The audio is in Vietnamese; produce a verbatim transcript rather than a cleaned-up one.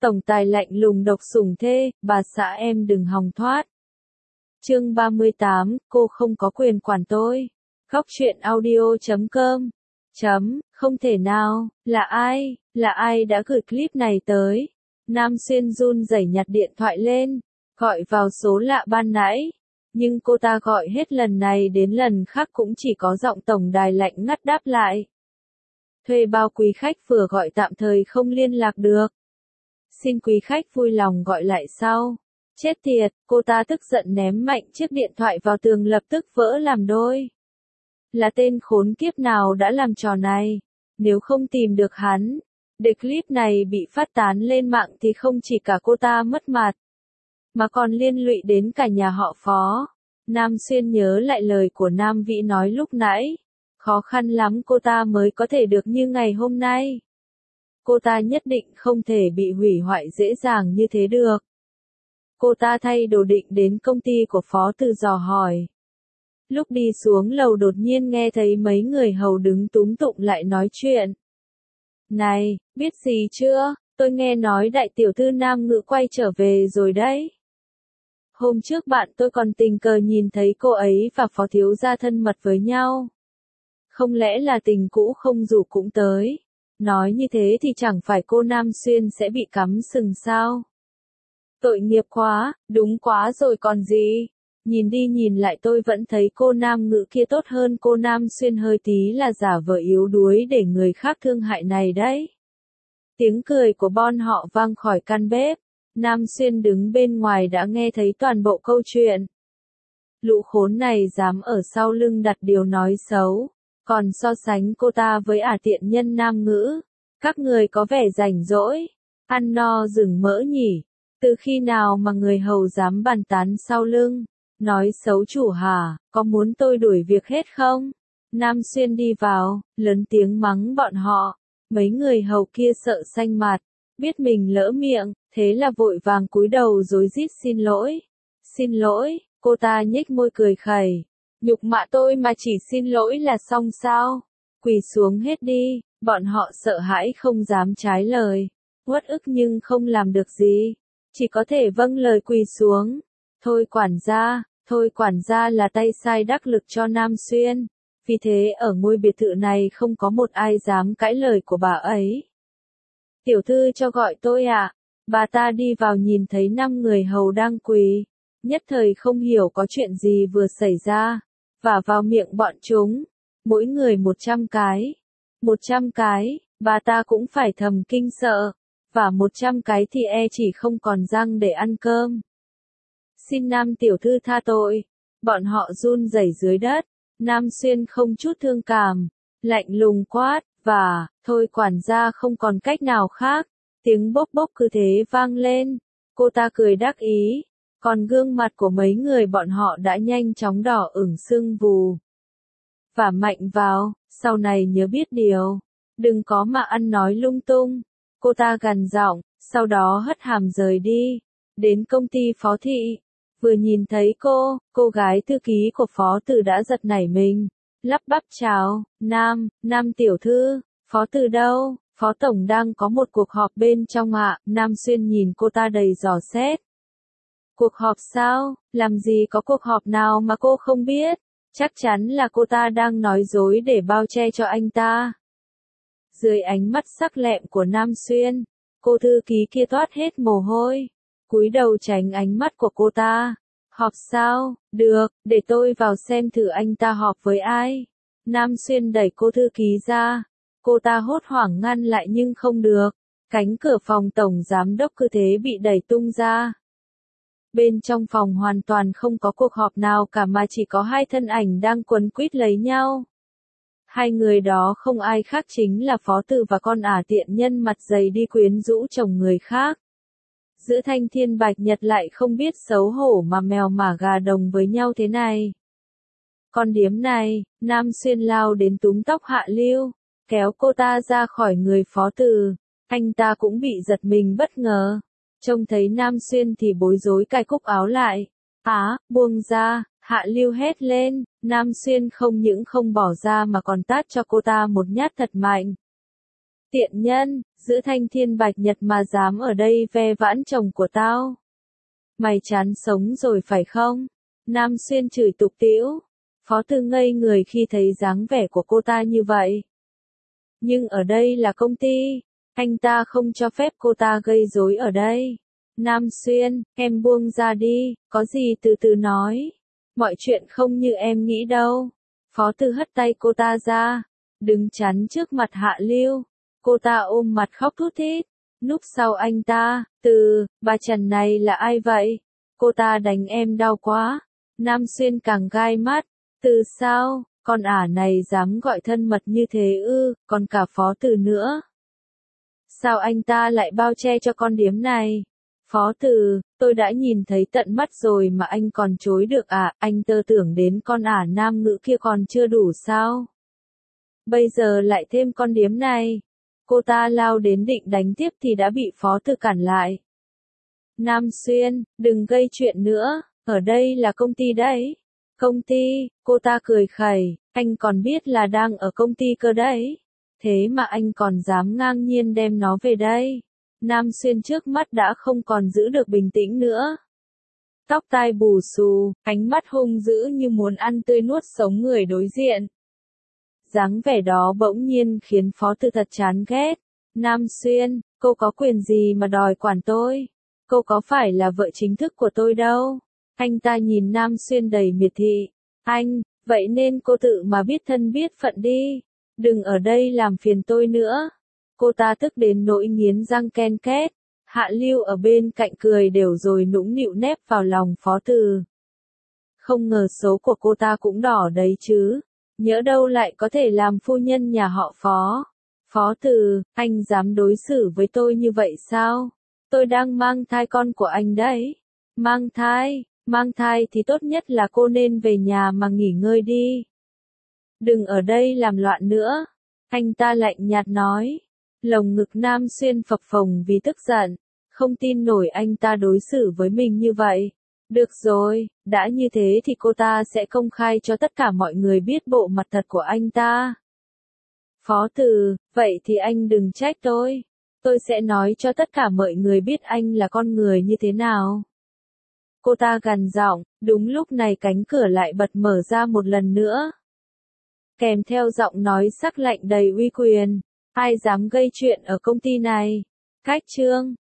Tổng tài lạnh lùng độc sủng thê, bà xã em đừng hòng thoát. Chương ba mươi tám, cô không có quyền quản tôi. Góc truyện audio chấm com. Chấm, không thể nào, là ai, là ai đã gửi clip này tới? Nam Xuyên run rẩy nhặt điện thoại lên, gọi vào số lạ ban nãy. Nhưng cô ta gọi hết lần này đến lần khác cũng chỉ có giọng tổng đài lạnh ngắt đáp lại. Thuê bao quý khách vừa gọi tạm thời không liên lạc được. Xin quý khách vui lòng gọi lại sau. Chết tiệt, cô ta tức giận ném mạnh chiếc điện thoại vào tường lập tức vỡ làm đôi. Là tên khốn kiếp nào đã làm trò này? Nếu không tìm được hắn, để clip này bị phát tán lên mạng thì không chỉ cả cô ta mất mặt, mà còn liên lụy đến cả nhà họ Phó. Nam Xuyên nhớ lại lời của Nam Vĩ nói lúc nãy. Khó khăn lắm cô ta mới có thể được như ngày hôm nay. Cô ta nhất định không thể bị hủy hoại dễ dàng như thế được. Cô ta thay đồ định đến công ty của Phó Từ dò hỏi. Lúc đi xuống lầu đột nhiên nghe thấy mấy người hầu đứng túm tụng lại nói chuyện. Này, biết gì chưa, tôi nghe nói đại tiểu thư Nam Ngữ quay trở về rồi đấy. Hôm trước bạn tôi còn tình cờ nhìn thấy cô ấy và Phó thiếu gia thân mật với nhau. Không lẽ là tình cũ không rủ cũng tới? Nói như thế thì chẳng phải cô Nam Xuyên sẽ bị cắm sừng sao? Tội nghiệp quá, đúng quá rồi còn gì. Nhìn đi nhìn lại tôi vẫn thấy cô Nam Ngữ kia tốt hơn cô Nam Xuyên hơi tí là giả vờ yếu đuối để người khác thương hại này đấy. Tiếng cười của bọn họ vang khỏi căn bếp. Nam Xuyên đứng bên ngoài đã nghe thấy toàn bộ câu chuyện. Lũ khốn này dám ở sau lưng đặt điều nói xấu. Còn so sánh cô ta với ả tiện nhân Nam Ngữ. Các người có vẻ rảnh rỗi. Ăn no rừng mỡ nhỉ. Từ khi nào mà người hầu dám bàn tán sau lưng? Nói xấu chủ hả, có muốn tôi đuổi việc hết không? Nam Xuyên đi vào, lớn tiếng mắng bọn họ. Mấy người hầu kia sợ xanh mặt. Biết mình lỡ miệng, thế là vội vàng cúi đầu rối rít xin lỗi. Xin lỗi, cô ta nhếch môi cười khẩy. Nhục mạ tôi mà chỉ xin lỗi là xong sao? Quỳ xuống hết đi, bọn họ sợ hãi không dám trái lời. Uất ức nhưng không làm được gì. Chỉ có thể vâng lời quỳ xuống. Thôi quản gia, thôi quản gia là tay sai đắc lực cho Nam Xuyên. Vì thế ở ngôi biệt thự này không có một ai dám cãi lời của bà ấy. Tiểu thư cho gọi tôi ạ. À? Bà ta đi vào nhìn thấy năm người hầu đang quỳ. Nhất thời không hiểu có chuyện gì vừa xảy ra. Và vào miệng bọn chúng. Mỗi người một trăm cái. Một trăm cái, bà ta cũng phải thầm kinh sợ. Và một trăm cái thì e chỉ không còn răng để ăn cơm. Xin Nam tiểu thư tha tội. Bọn họ run rẩy dưới đất. Nam Xuyên không chút thương cảm. Lạnh lùng quát. Và, thôi quản gia không còn cách nào khác. Tiếng bốc bốc cứ thế vang lên. Cô ta cười đắc ý. Còn gương mặt của mấy người bọn họ đã nhanh chóng đỏ ửng sưng vù. Và mạnh vào, sau này nhớ biết điều. Đừng có mà ăn nói lung tung. Cô ta gằn giọng, sau đó hất hàm rời đi. Đến công ty Phó Thị. Vừa nhìn thấy cô, cô gái thư ký của Phó Từ đã giật nảy mình. Lắp bắp chào, Nam, Nam tiểu thư, Phó Từ đâu? Phó Tổng đang có một cuộc họp bên trong ạ. Nam Xuyên nhìn cô ta đầy dò xét. Cuộc họp sao? Làm gì có cuộc họp nào mà cô không biết? Chắc chắn là cô ta đang nói dối để bao che cho anh ta. Dưới ánh mắt sắc lẹm của Nam Xuyên, cô thư ký kia toát hết mồ hôi. Cúi đầu tránh ánh mắt của cô ta. Họp sao? Được, để tôi vào xem thử anh ta họp với ai. Nam Xuyên đẩy cô thư ký ra. Cô ta hốt hoảng ngăn lại nhưng không được. Cánh cửa phòng tổng giám đốc cứ thế bị đẩy tung ra. Bên trong phòng hoàn toàn không có cuộc họp nào cả mà chỉ có hai thân ảnh đang quấn quýt lấy nhau. Hai người đó không ai khác chính là Phó Từ và con ả tiện nhân mặt dày đi quyến rũ chồng người khác. Giữa thanh thiên bạch nhật lại không biết xấu hổ mà mèo mả gà đồng với nhau thế này. Con điếm này, Nam Xuyên lao đến túm tóc Hạ Lưu, kéo cô ta ra khỏi người Phó Từ. Anh ta cũng bị giật mình bất ngờ. Trông thấy Nam Xuyên thì bối rối cài cúc áo lại. Á, buông ra, Hạ Lưu hét lên. Nam Xuyên không những không bỏ ra mà còn tát cho cô ta một nhát thật mạnh. Tiện nhân, Giữa thanh thiên bạch nhật mà dám ở đây ve vãn chồng của tao. Mày chán sống rồi phải không? Nam Xuyên chửi tục tĩu. Phó Từ ngây người khi thấy dáng vẻ của cô ta như vậy. Nhưng ở đây là công ty, anh ta không cho phép cô ta gây rối ở đây. Nam Xuyên, em buông ra đi, có gì từ từ nói. Mọi chuyện không như em nghĩ đâu. Phó Từ hất tay cô ta ra, đứng chắn trước mặt Hạ Lưu. Cô ta ôm mặt khóc thút thít, núp sau anh ta. Từ, bà Trần này là ai vậy? Cô ta đánh em đau quá. Nam Xuyên càng gai mắt. Từ sao, con ả này dám gọi thân mật như thế ư, còn cả Phó Từ nữa. Sao anh ta lại bao che cho con điếm này? Phó Từ, tôi đã nhìn thấy tận mắt rồi mà anh còn chối được à, anh tơ tưởng đến con ả nam ngữ kia còn chưa đủ sao? Bây giờ lại thêm con điếm này. Cô ta lao đến định đánh tiếp thì đã bị Phó Từ cản lại. Nam Xuyên, đừng gây chuyện nữa, ở đây là công ty đấy. Công ty, cô ta cười khẩy, anh còn biết là đang ở công ty cơ đấy. Thế mà anh còn dám ngang nhiên đem nó về đây. Nam Xuyên trước mắt đã không còn giữ được bình tĩnh nữa. Tóc tai bù xù, ánh mắt hung dữ như muốn ăn tươi nuốt sống người đối diện. Dáng vẻ đó bỗng nhiên khiến Phó Từ thật chán ghét. Nam Xuyên, cô có quyền gì mà đòi quản tôi? Cô có phải là vợ chính thức của tôi đâu? Anh ta nhìn Nam Xuyên đầy miệt thị. Anh, vậy nên cô tự mà biết thân biết phận đi. Đừng ở đây làm phiền tôi nữa. Cô ta tức đến nỗi nghiến răng ken két. Hạ Lưu ở bên cạnh cười đều rồi nũng nịu nép vào lòng Phó Từ. Không ngờ số của cô ta cũng đỏ đấy chứ. Nhỡ đâu lại có thể làm phu nhân nhà họ Phó. Phó Từ, anh dám đối xử với tôi như vậy sao? Tôi đang mang thai con của anh đấy. Mang thai, mang thai thì tốt nhất là cô nên về nhà mà nghỉ ngơi đi. Đừng ở đây làm loạn nữa. Anh ta lạnh nhạt nói. Lồng ngực Nam Xuyên phập phồng vì tức giận. Không tin nổi anh ta đối xử với mình như vậy. Được rồi, đã như thế thì cô ta sẽ công khai cho tất cả mọi người biết bộ mặt thật của anh ta. Phó Từ, vậy thì anh đừng trách tôi. Tôi sẽ nói cho tất cả mọi người biết anh là con người như thế nào. Cô ta gằn giọng, đúng lúc này cánh cửa lại bật mở ra một lần nữa. Kèm theo giọng nói sắc lạnh đầy uy quyền. Ai dám gây chuyện ở công ty này? Cách chương